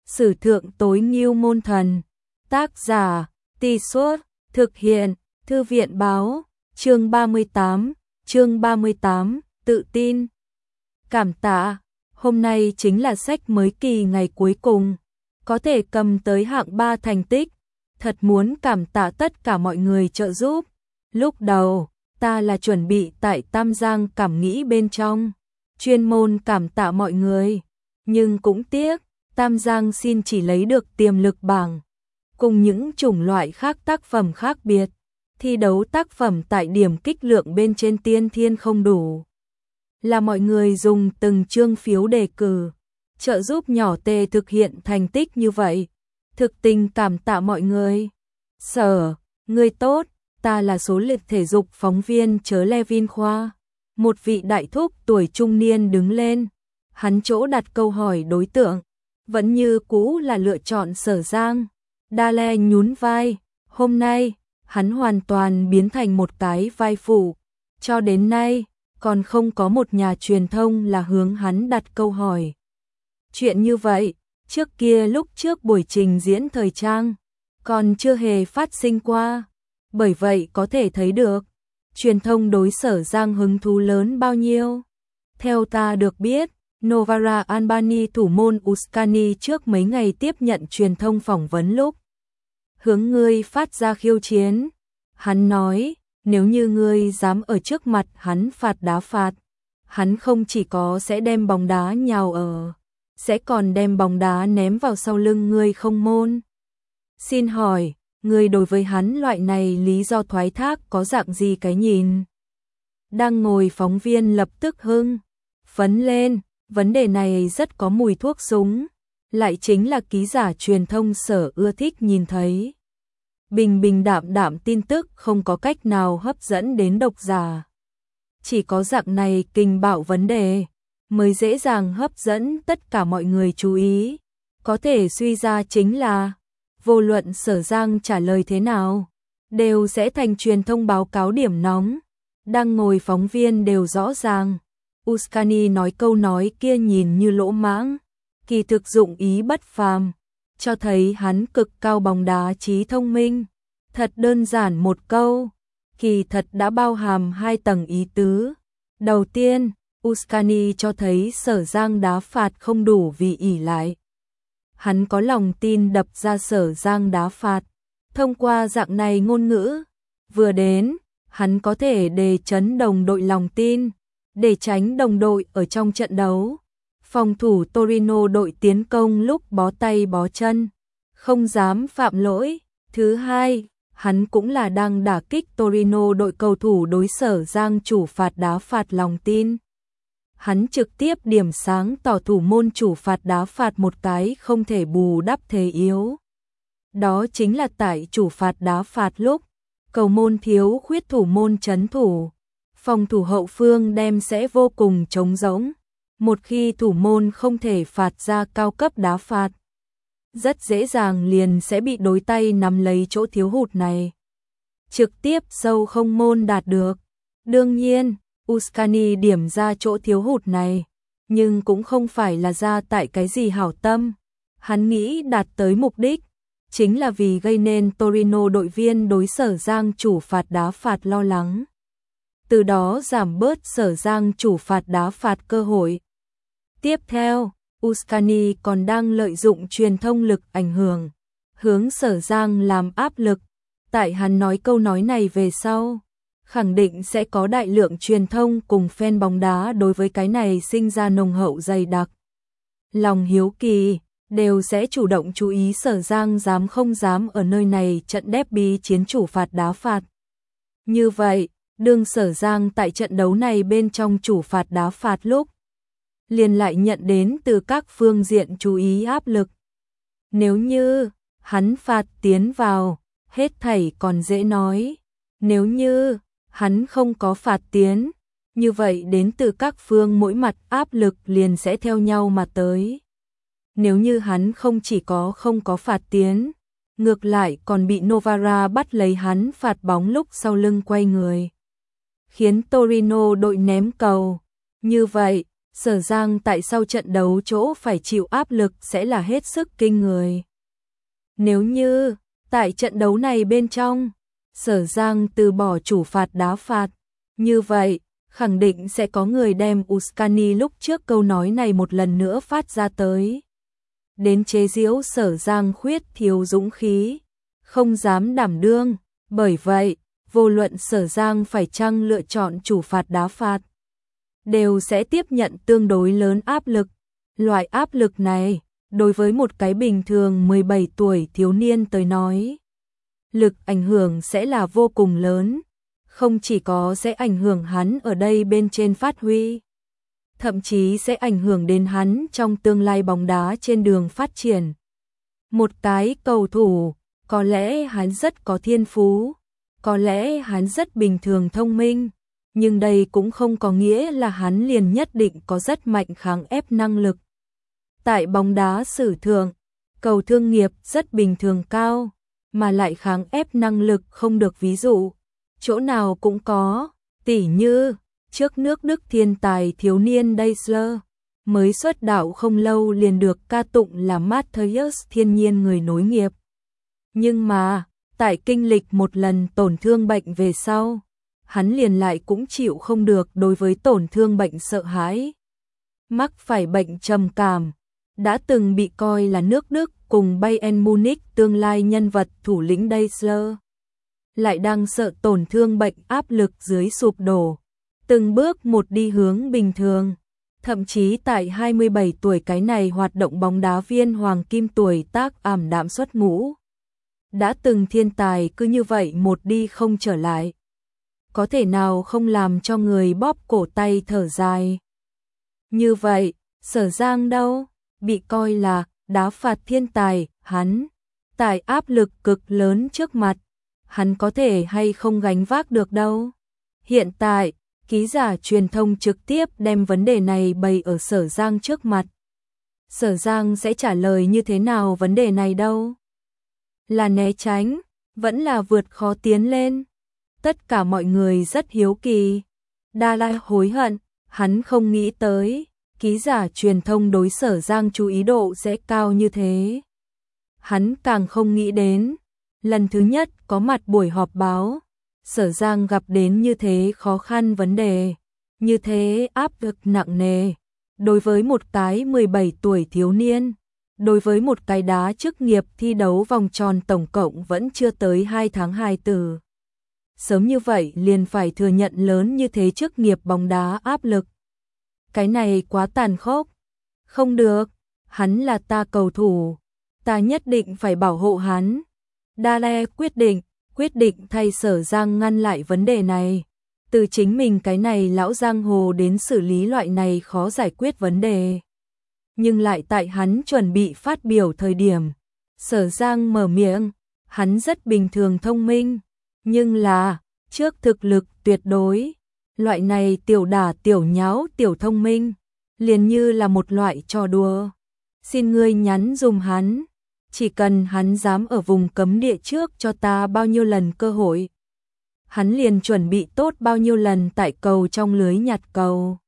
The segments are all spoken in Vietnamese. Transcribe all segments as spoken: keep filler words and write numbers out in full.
Sử thượng tối ngưu môn thần. Tác giả, Tì Suốt, thực hiện, Thư viện báo, chương ba mươi tám, chương ba mươi tám, tự tin. Cảm tạ, hôm nay chính là sách mới kỳ ngày cuối cùng, có thể cầm tới hạng ba thành tích, thật muốn cảm tạ tất cả mọi người trợ giúp. Lúc đầu, ta là chuẩn bị tại Tam Giang cảm nghĩ bên trong, chuyên môn cảm tạ mọi người, nhưng cũng tiếc, Tam Giang xin chỉ lấy được tiềm lực bảng, cùng những chủng loại khác tác phẩm khác biệt, thi đấu tác phẩm tại điểm kích lượng bên trên tiên thiên không đủ. Là mọi người dùng từng chương phiếu đề cử, trợ giúp nhỏ tề thực hiện thành tích như vậy. Thực tình cảm tạ mọi người. Sở, người tốt, ta là số liệt thể dục phóng viên chớ Levin Khoa. Một vị đại thúc tuổi trung niên đứng lên. Hắn chỗ đặt câu hỏi đối tượng, vẫn như cũ là lựa chọn Sở Giang. Đa Le nhún vai, hôm nay, hắn hoàn toàn biến thành một cái vai phụ. Cho đến nay, còn không có một nhà truyền thông là hướng hắn đặt câu hỏi. Chuyện như vậy, trước kia lúc trước buổi trình diễn thời trang, còn chưa hề phát sinh qua. Bởi vậy có thể thấy được, truyền thông đối Sở Giang hứng thú lớn bao nhiêu. Theo ta được biết, Novara Albany thủ môn Uskani trước mấy ngày tiếp nhận truyền thông phỏng vấn lúc hướng ngươi phát ra khiêu chiến. Hắn nói, nếu như ngươi dám ở trước mặt hắn phạt đá phạt, hắn không chỉ có sẽ đem bóng đá nhào ở, sẽ còn đem bóng đá ném vào sau lưng ngươi không môn. Xin hỏi, ngươi đối với hắn loại này lý do thoái thác có dạng gì cái nhìn? Đang ngồi phóng viên lập tức hưng phấn lên, vấn đề này rất có mùi thuốc súng, lại chính là ký giả truyền thông Sở ưa thích nhìn thấy. Bình bình đạm đạm tin tức không có cách nào hấp dẫn đến độc giả. Chỉ có dạng này kinh bạo vấn đề mới dễ dàng hấp dẫn tất cả mọi người chú ý. Có thể suy ra chính là, vô luận Sở Giang trả lời thế nào, đều sẽ thành truyền thông báo cáo điểm nóng. Đang ngồi phóng viên đều rõ ràng, Uskani nói câu nói kia nhìn như lỗ mãng, kỳ thực dụng ý bất phàm, cho thấy hắn cực cao bóng đá trí thông minh. Thật đơn giản một câu, kỳ thật đã bao hàm hai tầng ý tứ. Đầu tiên, Uskani cho thấy Sở Giang đá phạt không đủ vì ỷ lại. Hắn có lòng tin đập ra Sở Giang đá phạt. Thông qua dạng này ngôn ngữ, vừa đến, hắn có thể đề chấn đồng đội lòng tin, để tránh đồng đội ở trong trận đấu. Phòng thủ Torino đội tiến công lúc bó tay bó chân, không dám phạm lỗi. Thứ hai, hắn cũng là đang đả kích Torino đội cầu thủ đối Sở Giang chủ phạt đá phạt lòng tin. Hắn trực tiếp điểm sáng tỏ thủ môn chủ phạt đá phạt một cái không thể bù đắp thế yếu. Đó chính là tại chủ phạt đá phạt lúc, cầu môn thiếu khuyết thủ môn trấn thủ, phòng thủ hậu phương đem sẽ vô cùng trống rỗng. Một khi thủ môn không thể phạt ra cao cấp đá phạt, rất dễ dàng liền sẽ bị đối tay nắm lấy chỗ thiếu hụt này, trực tiếp sâu không môn đạt được. Đương nhiên, Uskani điểm ra chỗ thiếu hụt này, nhưng cũng không phải là ra tại cái gì hảo tâm. Hắn nghĩ đạt tới mục đích, chính là vì gây nên Torino đội viên đối Sở Giang chủ phạt đá phạt lo lắng. Từ đó giảm bớt Sở Giang chủ phạt đá phạt cơ hội. Tiếp theo, Uskani còn đang lợi dụng truyền thông lực ảnh hưởng, hướng Sở Giang làm áp lực. Tại hắn nói câu nói này về sau, khẳng định sẽ có đại lượng truyền thông cùng fan bóng đá đối với cái này sinh ra nồng hậu dày đặc. Lòng hiếu kỳ, đều sẽ chủ động chú ý Sở Giang dám không dám ở nơi này trận derby chiến chủ phạt đá phạt. Như vậy, đương Sở Giang tại trận đấu này bên trong chủ phạt đá phạt lúc, liền lại nhận đến từ các phương diện chú ý áp lực. Nếu như hắn phạt tiến vào, hết thảy còn dễ nói. Nếu như hắn không có phạt tiến, như vậy đến từ các phương mỗi mặt áp lực liền sẽ theo nhau mà tới. Nếu như hắn không chỉ có không có phạt tiến, ngược lại còn bị Novara bắt lấy hắn phạt bóng lúc sau lưng quay người, khiến Torino đội ném cầu. Như vậy, Sở Giang tại sau trận đấu chỗ phải chịu áp lực sẽ là hết sức kinh người. Nếu như, tại trận đấu này bên trong, Sở Giang từ bỏ chủ phạt đá phạt, như vậy, khẳng định sẽ có người đem Uskani lúc trước câu nói này một lần nữa phát ra tới. Đến chế giễu Sở Giang khuyết thiếu dũng khí, không dám đảm đương, bởi vậy, vô luận Sở Giang phải chăng lựa chọn chủ phạt đá phạt, đều sẽ tiếp nhận tương đối lớn áp lực. Loại áp lực này, đối với một cái bình thường mười bảy tuổi thiếu niên tới nói, lực ảnh hưởng sẽ là vô cùng lớn, không chỉ có sẽ ảnh hưởng hắn ở đây bên trên phát huy, thậm chí sẽ ảnh hưởng đến hắn trong tương lai bóng đá trên đường phát triển. Một cái cầu thủ, có lẽ hắn rất có thiên phú, có lẽ hắn rất bình thường thông minh, nhưng đây cũng không có nghĩa là hắn liền nhất định có rất mạnh kháng ép năng lực. Tại bóng đá sử thượng, cầu thương nghiệp rất bình thường cao, mà lại kháng ép năng lực không được ví dụ, chỗ nào cũng có, tỉ như, trước nước Đức thiên tài thiếu niên Daisler, mới xuất đạo không lâu liền được ca tụng là Matthias thiên nhiên người nối nghiệp. Nhưng mà, tại kinh lịch một lần tổn thương bệnh về sau, hắn liền lại cũng chịu không được đối với tổn thương bệnh sợ hãi. Mắc phải bệnh trầm cảm, đã từng bị coi là nước Đức cùng Bayern Munich tương lai nhân vật thủ lĩnh Daisler, lại đang sợ tổn thương bệnh áp lực dưới sụp đổ, từng bước một đi hướng bình thường. Thậm chí tại hai mươi bảy tuổi cái này hoạt động bóng đá viên hoàng kim tuổi tác ảm đạm xuất ngũ. Đã từng thiên tài cứ như vậy một đi không trở lại. Có thể nào không làm cho người bóp cổ tay thở dài. Như vậy, Sở Giang đâu, bị coi là đá phạt thiên tài, hắn, tại áp lực cực lớn trước mặt, hắn có thể hay không gánh vác được đâu. Hiện tại, ký giả truyền thông trực tiếp đem vấn đề này bày ở Sở Giang trước mặt. Sở Giang sẽ trả lời như thế nào vấn đề này đâu? Là né tránh, vẫn là vượt khó tiến lên. Tất cả mọi người rất hiếu kỳ. Đa La hối hận, hắn không nghĩ tới, ký giả truyền thông đối Sở Giang chú ý độ sẽ cao như thế. Hắn càng không nghĩ đến, lần thứ nhất có mặt buổi họp báo, Sở Giang gặp đến như thế khó khăn vấn đề, như thế áp lực nặng nề. Đối với một cái mười bảy tuổi thiếu niên, đối với một cái đá chức nghiệp thi đấu vòng tròn tổng cộng vẫn chưa tới hai tháng hài tử. Sớm như vậy liền phải thừa nhận lớn như thế chức nghiệp bóng đá áp lực. Cái này quá tàn khốc. Không được, hắn là ta cầu thủ, ta nhất định phải bảo hộ hắn. Đa Le quyết định, quyết định thay Sở Giang ngăn lại vấn đề này. Từ chính mình cái này lão giang hồ đến xử lý loại này khó giải quyết vấn đề. Nhưng lại tại hắn chuẩn bị phát biểu thời điểm, Sở Giang mở miệng, hắn rất bình thường thông minh, nhưng là, trước thực lực tuyệt đối, loại này tiểu đả tiểu nháo tiểu thông minh, liền như là một loại trò đùa. Xin ngươi nhắn dùm hắn, chỉ cần hắn dám ở vùng cấm địa trước cho ta bao nhiêu lần cơ hội, hắn liền chuẩn bị tốt bao nhiêu lần tại cầu trong lưới nhặt cầu.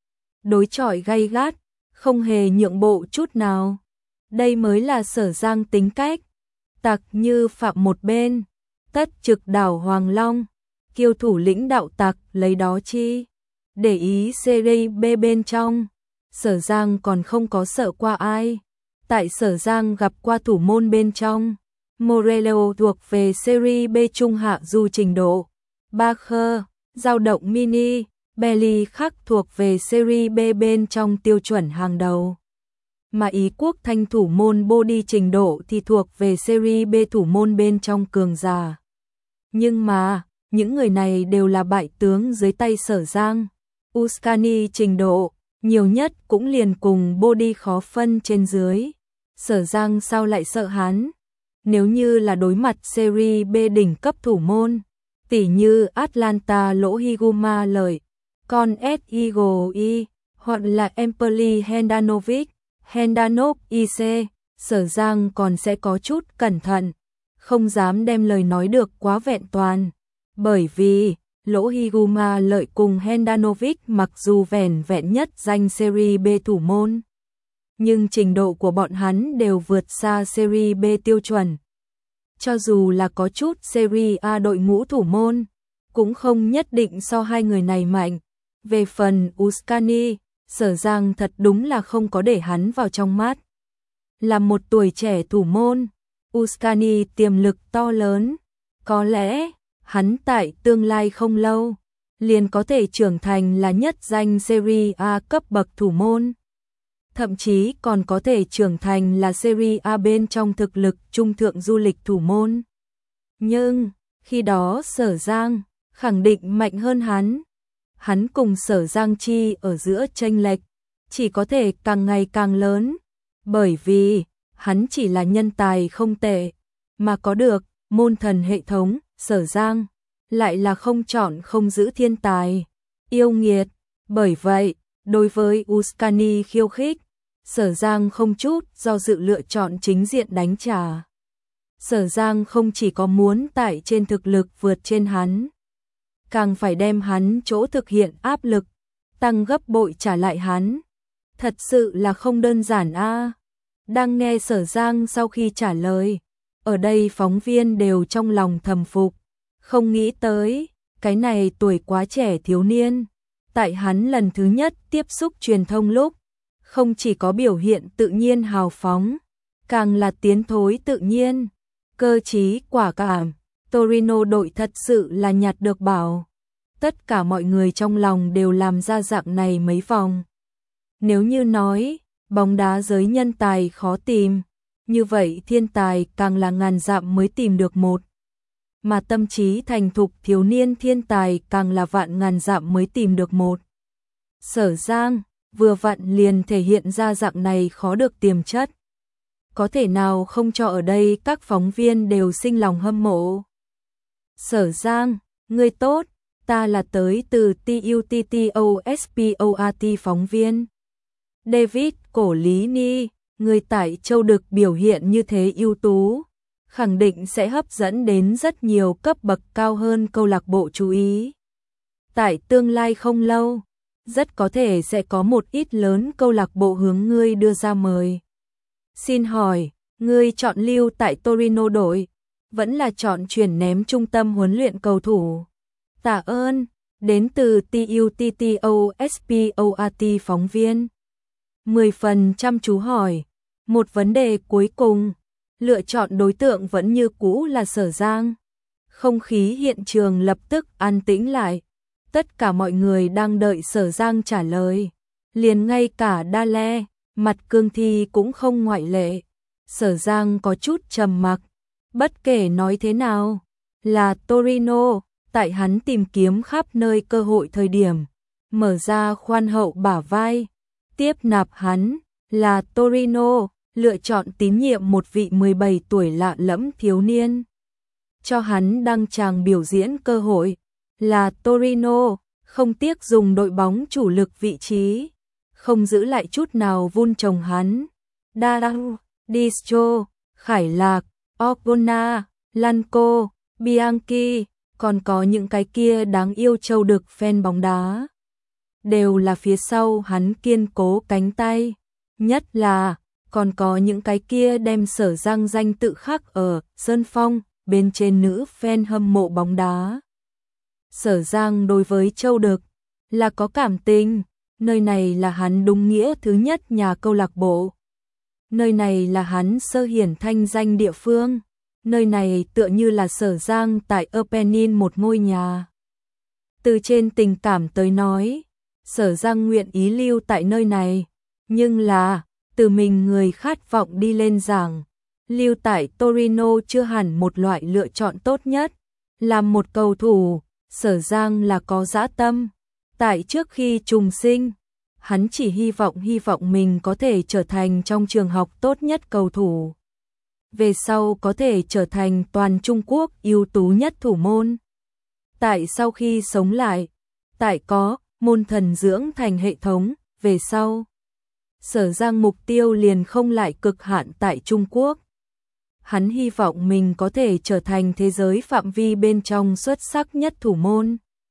Đối chọi gay gắt, không hề nhượng bộ chút nào. Đây mới là Sở Giang tính cách. Tặc như phạm một bên, tất trực đảo Hoàng Long, kiêu thủ lĩnh đạo tặc lấy đó chi. Để ý Serie B bên trong, Sở Giang còn không có sợ qua ai. Tại Sở Giang gặp qua thủ môn bên trong, Morello thuộc về Serie B trung hạ du trình độ, Bacher, dao động mini, Belly khác thuộc về Serie B bên trong tiêu chuẩn hàng đầu. Mà Ý Quốc Thanh thủ môn Body trình độ thì thuộc về Serie B thủ môn bên trong cường giả. Nhưng mà, những người này đều là bại tướng dưới tay Sở Giang. Uskani trình độ, nhiều nhất cũng liền cùng Body khó phân trên dưới. Sở Giang sao lại sợ hắn? Nếu như là đối mặt Serie B đỉnh cấp thủ môn, tỉ như Atlanta lỗ Higuma lợi, con S. Eagle hoặc là Empoli Handanovic, Handanov i xê, Sở Giang còn sẽ có chút cẩn thận, không dám đem lời nói được quá vẹn toàn, bởi vì Lỗ Higuma Lợi cùng Handanovic mặc dù vẻn vẹn nhất danh Serie B thủ môn, nhưng trình độ của bọn hắn đều vượt xa Serie B tiêu chuẩn. Cho dù là có chút Serie A đội ngũ thủ môn, cũng không nhất định so hai người này mạnh. Về phần Uscani, Sở Giang thật đúng là không có để hắn vào trong mắt. Là một tuổi trẻ thủ môn, Uscani tiềm lực to lớn, có lẽ hắn tại tương lai không lâu liền có thể trưởng thành là nhất danh Serie A cấp bậc thủ môn. Thậm chí còn có thể trưởng thành là Serie A bên trong thực lực trung thượng du lịch thủ môn. Nhưng, khi đó Sở Giang khẳng định mạnh hơn hắn. Hắn cùng Sở Giang Chi ở giữa chênh lệch chỉ có thể càng ngày càng lớn, bởi vì hắn chỉ là nhân tài không tệ, mà có được môn thần hệ thống. Sở Giang lại là không chọn không giữ thiên tài, yêu nghiệt. Bởi vậy, đối với Uscani khiêu khích, Sở Giang không chút do dự lựa chọn chính diện đánh trả. Sở Giang không chỉ có muốn tại trên thực lực vượt trên hắn, càng phải đem hắn chỗ thực hiện áp lực tăng gấp bội trả lại hắn. Thật sự là không đơn giản a. À. Đang nghe Sở Giang sau khi trả lời, ở đây phóng viên đều trong lòng thầm phục, không nghĩ tới, cái này tuổi quá trẻ thiếu niên, tại hắn lần thứ nhất tiếp xúc truyền thông lúc, không chỉ có biểu hiện tự nhiên hào phóng, càng là tiến thối tự nhiên, cơ trí quả cảm. Torino đội thật sự là nhặt được bảo. Tất cả mọi người trong lòng đều làm ra dạng này mấy vòng. Nếu như nói, bóng đá giới nhân tài khó tìm, như vậy thiên tài càng là ngàn dặm mới tìm được một. Mà tâm trí thành thục thiếu niên thiên tài càng là vạn ngàn dặm mới tìm được một. Sở Giang vừa vặn liền thể hiện ra dạng này khó được tiềm chất. Có thể nào không cho ở đây các phóng viên đều sinh lòng hâm mộ. Sở Giang, ngươi tốt, ta là tới từ TUTTOSPORT phóng viên. David Cổ Lý Ni, người tại Châu Đực biểu hiện như thế ưu tú, khẳng định sẽ hấp dẫn đến rất nhiều cấp bậc cao hơn câu lạc bộ chú ý. Tại tương lai không lâu, rất có thể sẽ có một ít lớn câu lạc bộ hướng ngươi đưa ra mời. Xin hỏi, ngươi chọn lưu tại Torino đội, vẫn là chọn chuyển ném trung tâm huấn luyện cầu thủ? Tạ ơn, đến từ TUTTOSPORT phóng viên. Mười phần chăm chú hỏi, một vấn đề cuối cùng, lựa chọn đối tượng vẫn như cũ là Sở Giang. Không khí hiện trường lập tức an tĩnh lại, tất cả mọi người đang đợi Sở Giang trả lời. Liền ngay cả Đa Le, mặt cương thi cũng không ngoại lệ. Sở Giang có chút trầm mặc, bất kể nói thế nào, là Torino, tại hắn tìm kiếm khắp nơi cơ hội thời điểm, mở ra khoan hậu bả vai, tiếp nạp hắn, là Torino, lựa chọn tín nhiệm một vị mười bảy tuổi lạ lẫm thiếu niên. Cho hắn đăng tràng biểu diễn cơ hội, là Torino, không tiếc dùng đội bóng chủ lực vị trí, không giữ lại chút nào vun trồng hắn. Darau, Distro, Khải Lạc, Orgona, Lanco, Bianchi, còn có những cái kia đáng yêu Châu Đực fan bóng đá. Đều là phía sau hắn kiên cố cánh tay, nhất là còn có những cái kia đem Sở Giang danh tự khắc ở sơn phong bên trên nữ fan hâm mộ bóng đá. Sở Giang đối với Châu Đực là có cảm tình, nơi này là hắn đúng nghĩa thứ nhất nhà câu lạc bộ. Nơi này là hắn sơ hiển thanh danh địa phương, nơi này tựa như là Sở Giang tại Erpenin một ngôi nhà. Từ trên tình cảm tới nói, Sở Giang nguyện ý lưu tại nơi này, nhưng là từ mình người khát vọng đi lên giảng, lưu tại Torino chưa hẳn một loại lựa chọn tốt nhất. Làm một cầu thủ, Sở Giang là có dã tâm. Tại trước khi trùng sinh, hắn chỉ hy vọng hy vọng mình có thể trở thành trong trường học tốt nhất cầu thủ. Về sau có thể trở thành toàn Trung Quốc ưu tú nhất thủ môn. Tại sau khi sống lại, tại có môn thần dưỡng thành hệ thống, về sau Sở Giang mục tiêu liền không lại cực hạn tại Trung Quốc. Hắn hy vọng mình có thể trở thành thế giới phạm vi bên trong xuất sắc nhất thủ môn.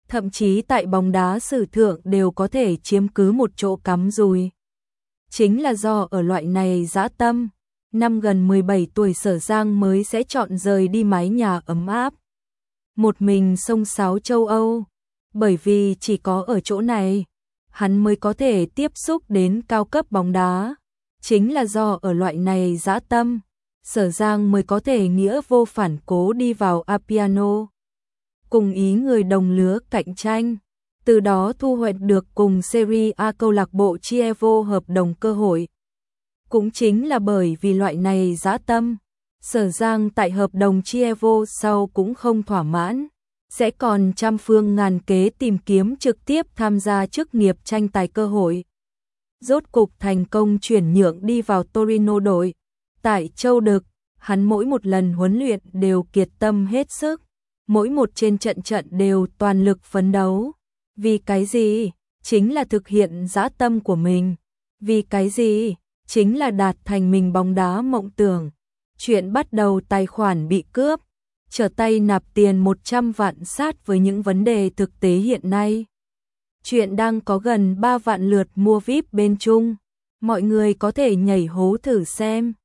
thậm chí tại bóng đá sử thượng đều có thể chiếm cứ một chỗ cắm rùi. Chính là do ở loại này dã tâm, năm gần mười bảy tuổi Sở Giang mới sẽ chọn rời đi mái nhà ấm áp, một mình xông xáo châu Âu, bởi vì chỉ có ở chỗ này, hắn mới có thể tiếp xúc đến cao cấp bóng đá. Chính là do ở loại này dã tâm, Sở Giang mới có thể nghĩa vô phản cố đi vào Appiano, cùng ý người đồng lứa cạnh tranh, từ đó thu hoạch được cùng Serie A câu lạc bộ Chievo hợp đồng cơ hội. Cũng chính là bởi vì loại này dã tâm, Sở Giang tại hợp đồng Chievo sau cũng không thỏa mãn, sẽ còn trăm phương ngàn kế tìm kiếm trực tiếp tham gia chức nghiệp tranh tài cơ hội. Rốt cục thành công chuyển nhượng đi vào Torino đội. Tại Châu Đực, hắn mỗi một lần huấn luyện đều kiệt tâm hết sức, mỗi một trên trận trận đều toàn lực phấn đấu. Vì cái gì? Chính là thực hiện dã tâm của mình. Vì cái gì? Chính là đạt thành mình bóng đá mộng tưởng. Chuyện bắt đầu tài khoản bị cướp, trở tay nạp tiền một trăm vạn sát với những vấn đề thực tế hiện nay. Chuyện đang có gần ba vạn lượt mua vi ai pi bên Trung. Mọi người có thể nhảy hố thử xem.